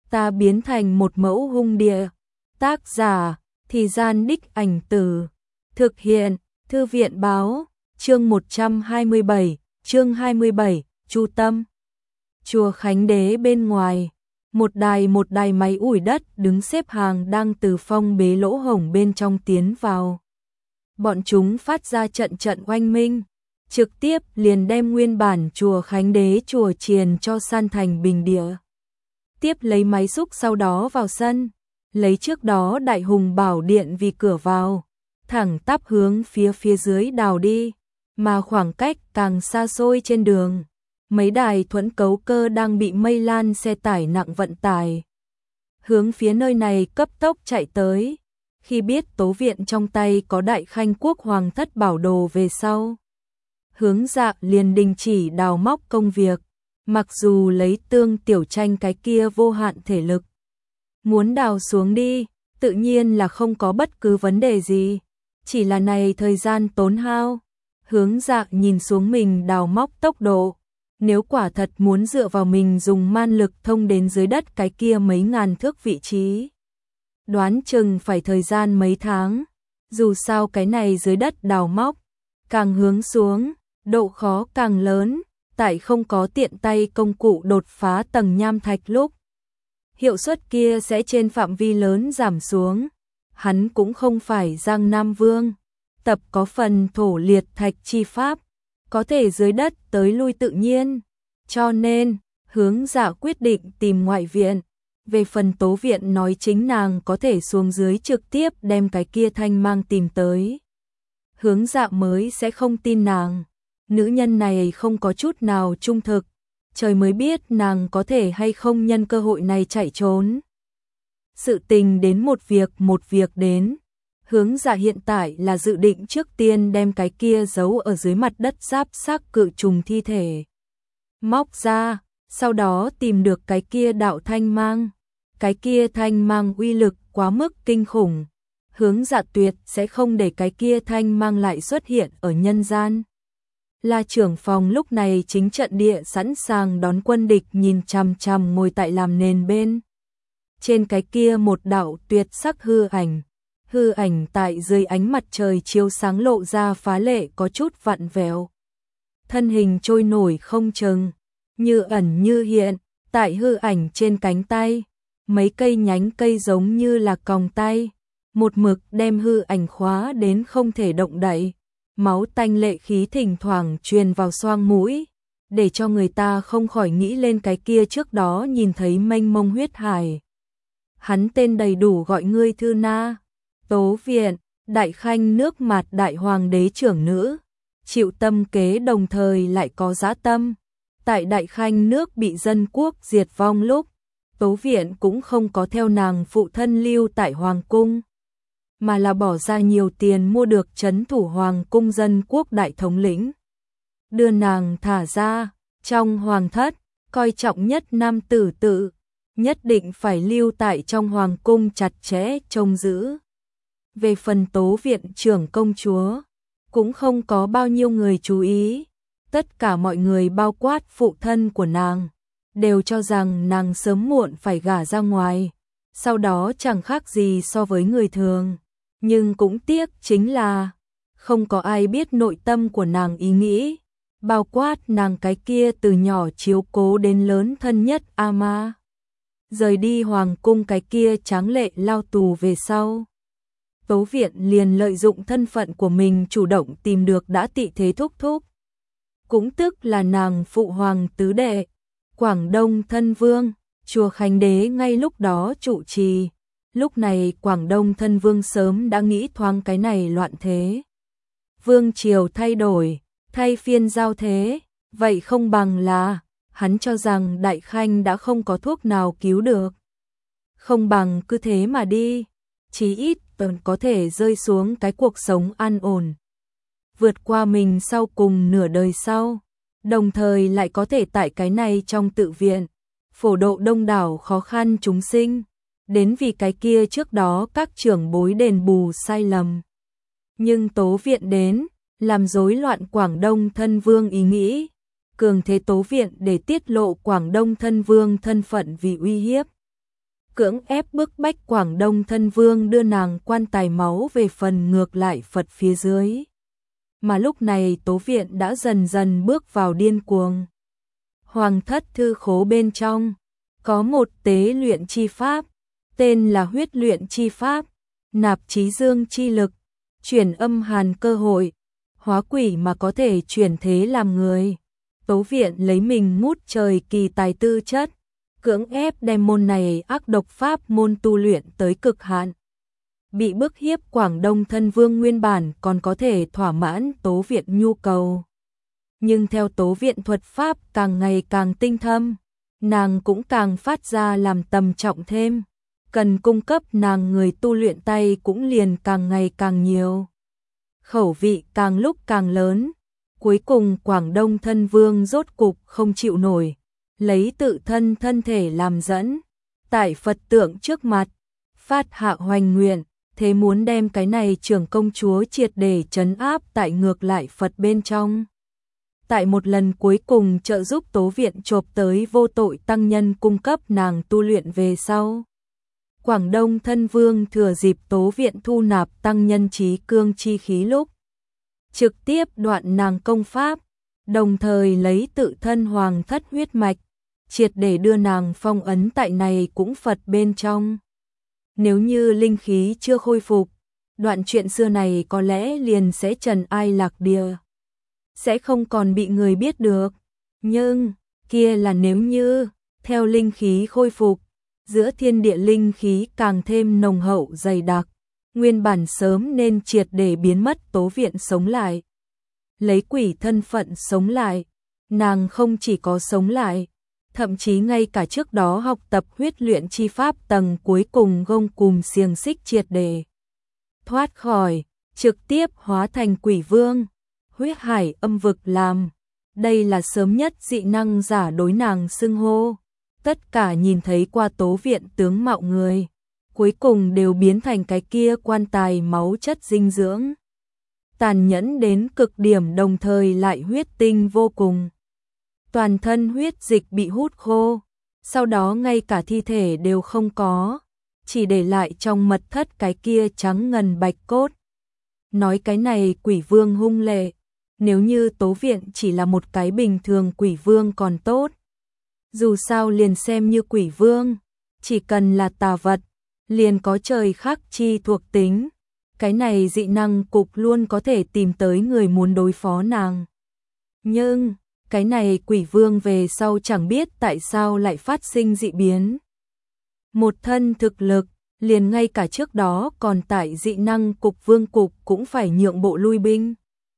ta biến thành một mẫu hung địa. Tác giả, Thì Gian Đích Ảnh Từ. Thực hiện, Thư viện báo, chương 127, chương 27, Chu Tâm. Chùa Khánh Đế bên ngoài, một đài máy ủi đất đứng xếp hàng đang từ phong bế lỗ hổng bên trong tiến vào. Bọn chúng phát ra trận oanh minh, trực tiếp liền đem nguyên bản chùa Khánh Đế chùa chiền cho san thành bình địa. Tiếp lấy máy xúc sau đó vào sân, lấy trước đó Đại Hùng Bảo Điện vì cửa vào, thẳng tắp hướng phía dưới đào đi, mà khoảng cách càng xa xôi trên đường. Mấy đài thuẫn cấu cơ đang bị mây lan xe tải nặng vận tải hướng phía nơi này cấp tốc chạy tới. Khi biết Tố Viện trong tay có Đại Khanh Quốc Hoàng thất bảo đồ về sau, Hướng Dạ liền đình chỉ đào móc công việc, mặc dù lấy Tương Tiểu Tranh cái kia vô hạn thể lực, muốn đào xuống đi, tự nhiên là không có bất cứ vấn đề gì, chỉ là này thời gian tốn hao. Hướng Dạ nhìn xuống mình đào móc tốc độ, nếu quả thật muốn dựa vào mình dùng man lực thông đến dưới đất cái kia mấy ngàn thước vị trí, đoán chừng phải thời gian mấy tháng. Dù sao cái này dưới đất đào móc, càng hướng xuống, độ khó càng lớn, tại không có tiện tay công cụ đột phá tầng nham thạch lúc, hiệu suất kia sẽ trên phạm vi lớn giảm xuống. Hắn cũng không phải Giang Nam Vương, tập có phần thổ liệt thạch chi pháp, có thể dưới đất tới lui tự nhiên, cho nên Hướng Dạ quyết định tìm ngoại viện. Về phần Tố Viện nói chính nàng có thể xuống dưới trực tiếp đem cái kia thanh mang tìm tới, Hướng Dạ mới sẽ không tin nàng. Nữ nhân này không có chút nào trung thực, trời mới biết nàng có thể hay không nhân cơ hội này chạy trốn. Sự tình đến một việc đến. Hướng Dạ hiện tại là dự định trước tiên đem cái kia giấu ở dưới mặt đất giáp xác cự trùng thi thể móc ra, sau đó tìm được cái kia đạo thanh mang. Cái kia thanh mang uy lực quá mức kinh khủng, Hướng Dạ tuyệt sẽ không để cái kia thanh mang lại xuất hiện ở nhân gian. La trưởng phòng lúc này chính trận địa sẵn sàng đón quân địch, nhìn chằm chằm ngồi tại làm nền bên trên cái kia một đạo tuyệt sắc hư ảnh tại dưới ánh mặt trời chiếu sáng lộ ra phá lệ có chút vặn vẹo, thân hình trôi nổi không chừng, như ẩn như hiện. Tại hư ảnh trên cánh tay, mấy cây nhánh cây giống như là còng tay, một mực đem hư ảnh khóa đến không thể động đậy. Máu tanh lệ khí thỉnh thoảng truyền vào xoang mũi, để cho người ta không khỏi nghĩ lên cái kia trước đó nhìn thấy mênh mông huyết hải. Hắn tên đầy đủ gọi ngươi Thư Na, Tố Viện, Đại Khanh nước Mạt Đại Hoàng đế trưởng nữ, chịu tâm kế đồng thời lại có dã tâm. Tại Đại Khanh nước bị dân quốc diệt vong lúc, Tố Viện cũng không có theo nàng phụ thân lưu tại Hoàng cung, mà là bỏ ra nhiều tiền mua được trấn thủ Hoàng cung dân quốc đại thống lĩnh, đưa nàng thả ra. Trong Hoàng thất, coi trọng nhất nam tử tự, nhất định phải lưu tại trong Hoàng cung chặt chẽ trông giữ. Về phần Tố Viện trưởng công chúa, cũng không có bao nhiêu người chú ý. Tất cả mọi người bao quát phụ thân của nàng, đều cho rằng nàng sớm muộn phải gả ra ngoài, sau đó chẳng khác gì so với người thường. Nhưng cũng tiếc chính là không có ai biết nội tâm của nàng ý nghĩ, bao quát nàng cái kia từ nhỏ chiếu cố đến lớn thân nhất ama. Rời đi Hoàng cung cái kia tráng lệ lao tù về sau, Tố Viện liền lợi dụng thân phận của mình chủ động tìm được đã tị thế thúc thúc, cũng tức là nàng phụ hoàng tứ đệ, Quảng Đông thân vương, chùa Khánh Đế ngay lúc đó trụ trì. Lúc này Quảng Đông thân vương sớm đã nghĩ thoáng cái này loạn thế, vương triều thay đổi, thay phiên giao thế, vậy không bằng là hắn cho rằng Đại Khanh đã không có thuốc nào cứu được, không bằng cứ thế mà đi, chí ít có thể rơi xuống cái cuộc sống an ổn, vượt qua mình sau cùng nửa đời sau, đồng thời lại có thể tại cái này trong tự viện phổ độ đông đảo khó khăn chúng sinh, đến vì cái kia trước đó các trưởng bối đền bù sai lầm. Nhưng Tố Viện đến, làm rối loạn Quảng Đông thân vương ý nghĩ, cường thế Tố Viện để tiết lộ Quảng Đông thân vương thân phận vì uy hiếp cưỡng ép bức bách Quảng Đông thân vương đưa nàng quan tài máu về phần ngược lại Phật phía dưới. Mà lúc này Tố Viện đã dần dần bước vào điên cuồng. Hoàng thất thư khố bên trong, có một tế luyện chi pháp, tên là huyết luyện chi pháp, nạp trí dương chi lực, chuyển âm hàn cơ hội, hóa quỷ mà có thể chuyển thế làm người. Tố Viện lấy mình ngút trời kỳ tài tư chất, cưỡng ép đem môn này ác độc pháp môn tu luyện tới cực hạn. Bị bức hiếp Quảng Đông thân vương nguyên bản còn có thể thỏa mãn Tố Viện nhu cầu. Nhưng theo Tố Viện thuật pháp càng ngày càng tinh thâm, nàng cũng càng phát ra làm tầm trọng thêm. Cần cung cấp nàng người tu luyện tay cũng liền càng ngày càng nhiều. Khẩu vị càng lúc càng lớn. Cuối cùng Quảng Đông thân vương rốt cục không chịu nổi, lấy tự thân thân thể làm dẫn, tại Phật tượng trước mặt, phát hạ hoành nguyện, thế muốn đem cái này trưởng công chúa triệt để trấn áp tại ngược lại Phật bên trong. Tại một lần cuối cùng trợ giúp Tố Viện chộp tới vô tội tăng nhân cung cấp nàng tu luyện về sau. Quảng Đông thân vương thừa dịp Tố Viện thu nạp tăng nhân trí cương chi khí lúc, trực tiếp đoạn nàng công pháp, đồng thời lấy tự thân hoàng thất huyết mạch, triệt để đưa nàng phong ấn tại này cũng Phật bên trong. Nếu như linh khí chưa khôi phục, đoạn chuyện xưa này có lẽ liền sẽ trần ai lạc địa, sẽ không còn bị người biết được. Nhưng, kia là nếu như, theo linh khí khôi phục, giữa thiên địa linh khí càng thêm nồng hậu dày đặc, nguyên bản sớm nên triệt để biến mất Tố Viện sống lại. Lấy quỷ thân phận sống lại, nàng không chỉ có sống lại, thậm chí ngay cả trước đó học tập huyết luyện chi pháp tầng cuối cùng gông cùm xiềng xích triệt để thoát khỏi, trực tiếp hóa thành quỷ vương, huyết hải âm vực làm. Đây là sớm nhất dị năng giả đối nàng xưng hô. Tất cả nhìn thấy qua Tố Viện tướng mạo người, cuối cùng đều biến thành cái kia quan tài máu chất dinh dưỡng. Tàn nhẫn đến cực điểm đồng thời lại huyết tinh vô cùng. Toàn thân huyết dịch bị hút khô, sau đó ngay cả thi thể đều không có, chỉ để lại trong mật thất cái kia trắng ngần bạch cốt. Nói cái này quỷ vương hung lệ, nếu như Tố Viện chỉ là một cái bình thường quỷ vương còn tốt. Dù sao liền xem như quỷ vương, chỉ cần là tà vật, liền có trời khắc chi thuộc tính. Cái này dị năng cục luôn có thể tìm tới người muốn đối phó nàng. Nhưng, cái này quỷ vương về sau chẳng biết tại sao lại phát sinh dị biến. Một thân thực lực, liền ngay cả trước đó còn tại dị năng cục vương cục cũng phải nhượng bộ lui binh.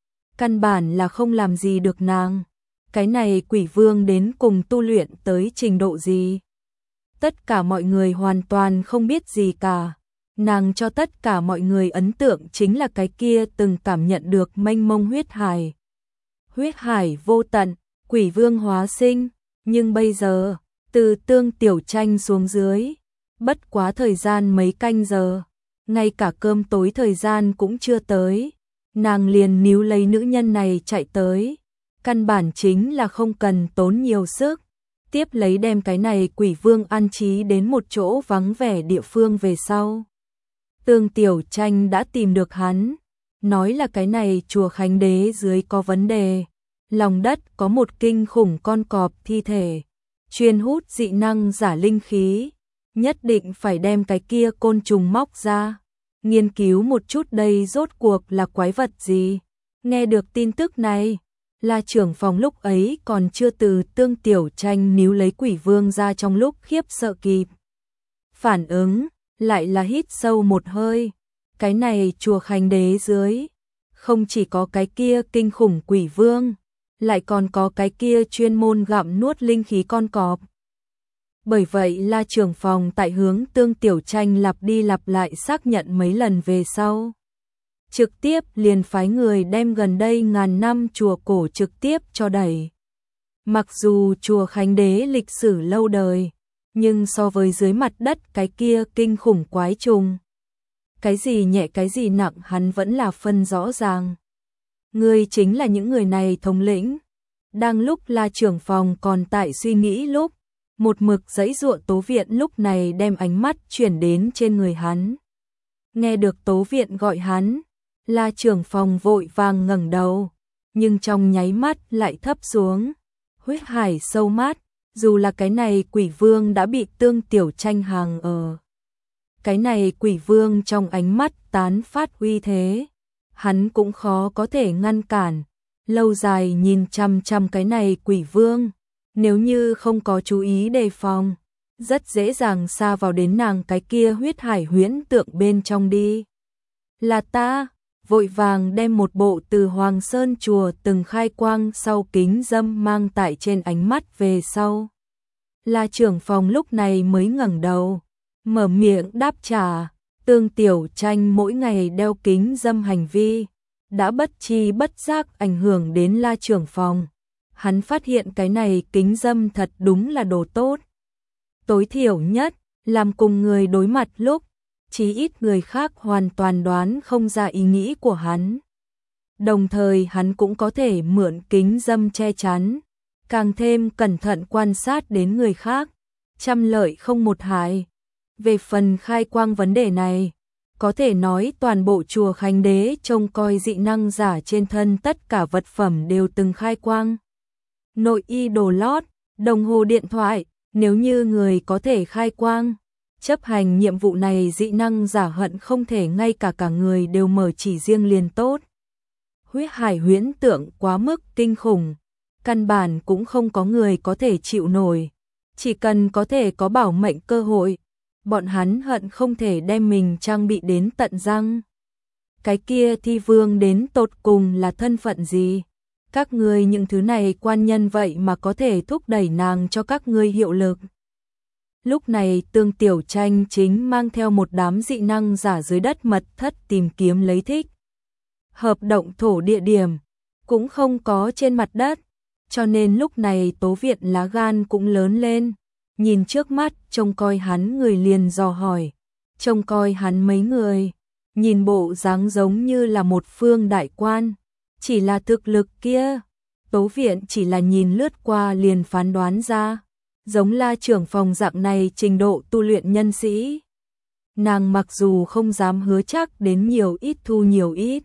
Căn bản là không làm gì được nàng. Cái này quỷ vương đến cùng tu luyện tới trình độ gì? Tất cả mọi người hoàn toàn không biết gì cả. Nàng cho tất cả mọi người ấn tượng chính là cái kia từng cảm nhận được mênh mông huyết hải. Huyết hải vô tận, quỷ vương hóa sinh, nhưng bây giờ, từ Tương Tiểu Tranh xuống dưới, bất quá thời gian mấy canh giờ, ngay cả cơm tối thời gian cũng chưa tới, nàng liền níu lấy nữ nhân này chạy tới, căn bản chính là không cần tốn nhiều sức, tiếp lấy đem cái này quỷ vương an trí đến một chỗ vắng vẻ địa phương về sau. Tương Tiểu Tranh đã tìm được hắn, nói là cái này chùa Khánh Đế dưới có vấn đề, lòng đất có một kinh khủng con cọp thi thể, chuyên hút dị năng giả linh khí, nhất định phải đem cái kia côn trùng móc ra, nghiên cứu một chút đây rốt cuộc là quái vật gì. Nghe được tin tức này, La trưởng phòng lúc ấy còn chưa từ Tương Tiểu Tranh níu lấy quỷ vương ra trong lúc khiếp sợ kịp phản ứng, lại là hít sâu một hơi. Cái này chùa Khánh Đế dưới, không chỉ có cái kia kinh khủng quỷ vương, lại còn có cái kia chuyên môn gặm nuốt linh khí con cọp. Bởi vậy La trưởng phòng tại hướng Tương Tiểu Tranh lặp đi lặp lại xác nhận mấy lần về sau, trực tiếp liền phái người đem gần đây ngàn năm chùa cổ trực tiếp cho đẩy. Mặc dù chùa Khánh Đế lịch sử lâu đời, nhưng so với dưới mặt đất cái kia kinh khủng quái trùng, cái gì nhẹ cái gì nặng hắn vẫn là phân rõ ràng. Người chính là những người này thống lĩnh. Đang lúc La trưởng phòng còn tại suy nghĩ lúc, Một mực giãy giụa Tố Viện lúc này đem ánh mắt chuyển đến trên người hắn. Nghe được Tố Viện gọi hắn, La trưởng phòng vội vàng ngẩng đầu, nhưng trong nháy mắt lại thấp xuống. Huyết hải sâu mát, dù là cái này quỷ vương đã bị Tương Tiểu Tranh hàng ở. Cái này quỷ vương trong ánh mắt tán phát uy thế, hắn cũng khó có thể ngăn cản. Lâu dài nhìn chằm chằm cái này quỷ vương, nếu như không có chú ý đề phòng, rất dễ dàng sa vào đến nàng cái kia huyết hải huyễn tượng bên trong đi. Là ta, vội vàng đem một bộ từ Hoàng Sơn chùa từng khai quang sau kính dâm mang tại trên ánh mắt về sau. La trưởng phòng lúc này mới ngẩng đầu, mở miệng đáp trả. Tương Tiểu Tranh mỗi ngày đeo kính dâm hành vi đã bất chi bất giác ảnh hưởng đến La trưởng phòng. Hắn phát hiện cái này kính dâm thật đúng là đồ tốt. Tối thiểu nhất, làm cùng người đối mặt lúc, chí ít người khác hoàn toàn đoán không ra ý nghĩ của hắn. Đồng thời hắn cũng có thể mượn kính dâm che chắn, càng thêm cẩn thận quan sát đến người khác, trăm lợi không một hại. Về phần khai quang vấn đề này, có thể nói toàn bộ chùa Khánh Đế trông coi dị năng giả trên thân tất cả vật phẩm đều từng khai quang. Nội y đồ lót, đồng hồ điện thoại, nếu như người có thể khai quang, chấp hành nhiệm vụ này dị năng giả hận không thể ngay cả người đều mở chỉ riêng liền tốt. Huyết hải huyễn tượng quá mức kinh khủng, căn bản cũng không có người có thể chịu nổi. Chỉ cần có thể có bảo mệnh cơ hội, bọn hắn hận không thể đem mình trang bị đến tận răng. Cái kia thi vương đến tột cùng là thân phận gì? Các ngươi những thứ này quan nhân vậy mà có thể thúc đẩy nàng cho các ngươi hiệu lực. Lúc này Tương Tiểu Tranh chính mang theo một đám dị năng giả dưới đất mật thất tìm kiếm lấy thích hợp động thổ địa điểm, cũng không có trên mặt đất, cho nên lúc này Tố Viện lá gan cũng lớn lên, nhìn trước mắt trông coi hắn người liền dò hỏi, trông coi hắn mấy người, nhìn bộ dáng giống như là một phương đại quan, chỉ là thực lực kia, Tố Viện chỉ là nhìn lướt qua liền phán đoán ra, giống La trưởng phòng dạng này trình độ tu luyện nhân sĩ. Nàng mặc dù không dám hứa chắc đến nhiều ít thu nhiều ít,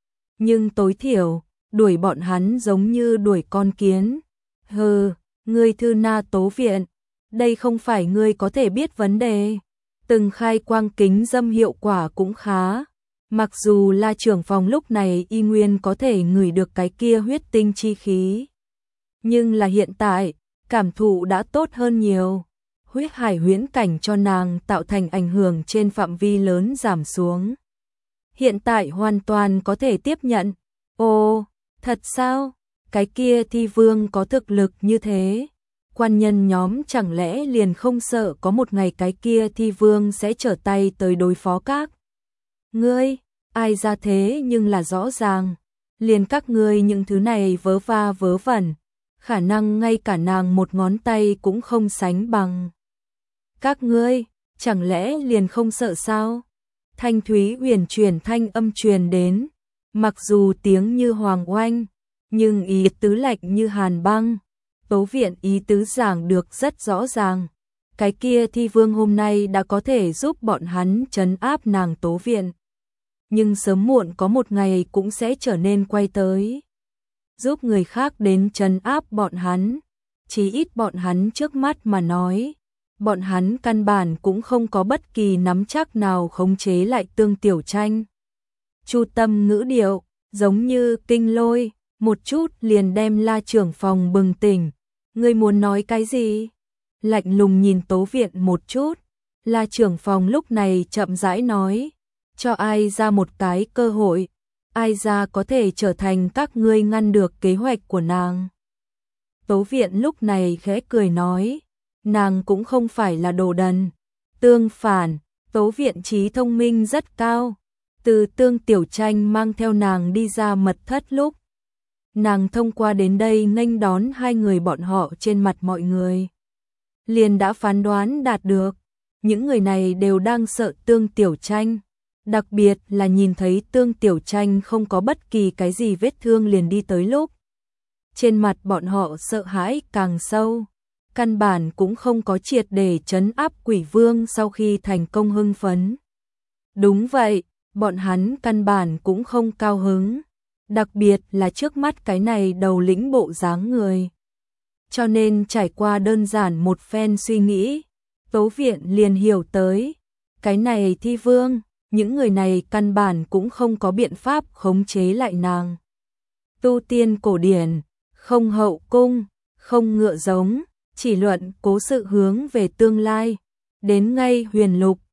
nhưng tối thiểu, đuổi bọn hắn giống như đuổi con kiến. Hừ, ngươi Thư Na Tố Viện, đây không phải ngươi có thể biết vấn đề. Từng khai quang kính dâm hiệu quả cũng khá. Mặc dù La trưởng phòng lúc này y nguyên có thể ngửi được cái kia huyết tinh chi khí, nhưng là hiện tại, cảm thụ đã tốt hơn nhiều. Huyết hải huyễn cảnh cho nàng tạo thành ảnh hưởng trên phạm vi lớn giảm xuống. Hiện tại hoàn toàn có thể tiếp nhận. Ồ, thật sao? Cái kia thi vương có thực lực như thế. Quan nhân nhóm chẳng lẽ liền không sợ có một ngày cái kia thi vương sẽ trở tay tới đối phó các ngươi? Ai ra thế nhưng là rõ ràng. Liền các ngươi những thứ này vớ va vớ vẩn, khả năng ngay cả nàng một ngón tay cũng không sánh bằng. Các ngươi, chẳng lẽ liền không sợ sao? Thanh thúy huyền truyền thanh âm truyền đến, mặc dù tiếng như hoàng oanh, nhưng ý tứ lạnh như hàn băng. Tố Viện ý tứ giảng được rất rõ ràng. Cái kia thi vương hôm nay đã có thể giúp bọn hắn trấn áp nàng Tố Viện. Nhưng sớm muộn có một ngày cũng sẽ trở nên quay tới, giúp người khác đến trấn áp bọn hắn. Chỉ ít bọn hắn trước mắt mà nói, bọn hắn căn bản cũng không có bất kỳ nắm chắc nào khống chế lại Tương Tiểu Tranh. Chu tâm ngữ điệu, giống như kinh lôi, một chút liền đem La trưởng phòng bừng tỉnh. Ngươi muốn nói cái gì? Lạnh lùng nhìn Tố Viện một chút, La trưởng phòng lúc này chậm rãi nói, cho ai ra một cái cơ hội, ai ra có thể trở thành các ngươi ngăn được kế hoạch của nàng. Tố Viện lúc này khẽ cười nói, nàng cũng không phải là đồ đần. Tương phản, Tố Viện trí thông minh rất cao. Từ Tương Tiểu Tranh mang theo nàng đi ra mật thất lúc, nàng thông qua đến đây nghênh đón hai người bọn họ trên mặt mọi người, liền đã phán đoán đạt được, những người này đều đang sợ Tương Tiểu Tranh, đặc biệt là nhìn thấy Tương Tiểu Tranh không có bất kỳ cái gì vết thương liền đi tới lúc, trên mặt bọn họ sợ hãi càng sâu. căn bản cũng không có triệt để trấn áp quỷ vương sau khi thành công hưng phấn. Đúng vậy, bọn hắn căn bản cũng không cao hứng, đặc biệt là trước mắt cái này đầu lĩnh bộ dáng người. Cho nên trải qua đơn giản một phen suy nghĩ, Tố Viện liền hiểu tới, cái này thi vương, những người này căn bản cũng không có biện pháp khống chế lại nàng. Tu tiên cổ điển, không hậu cung, không ngựa giống, chỉ luận cố sự hướng về tương lai, đến ngay huyền lục,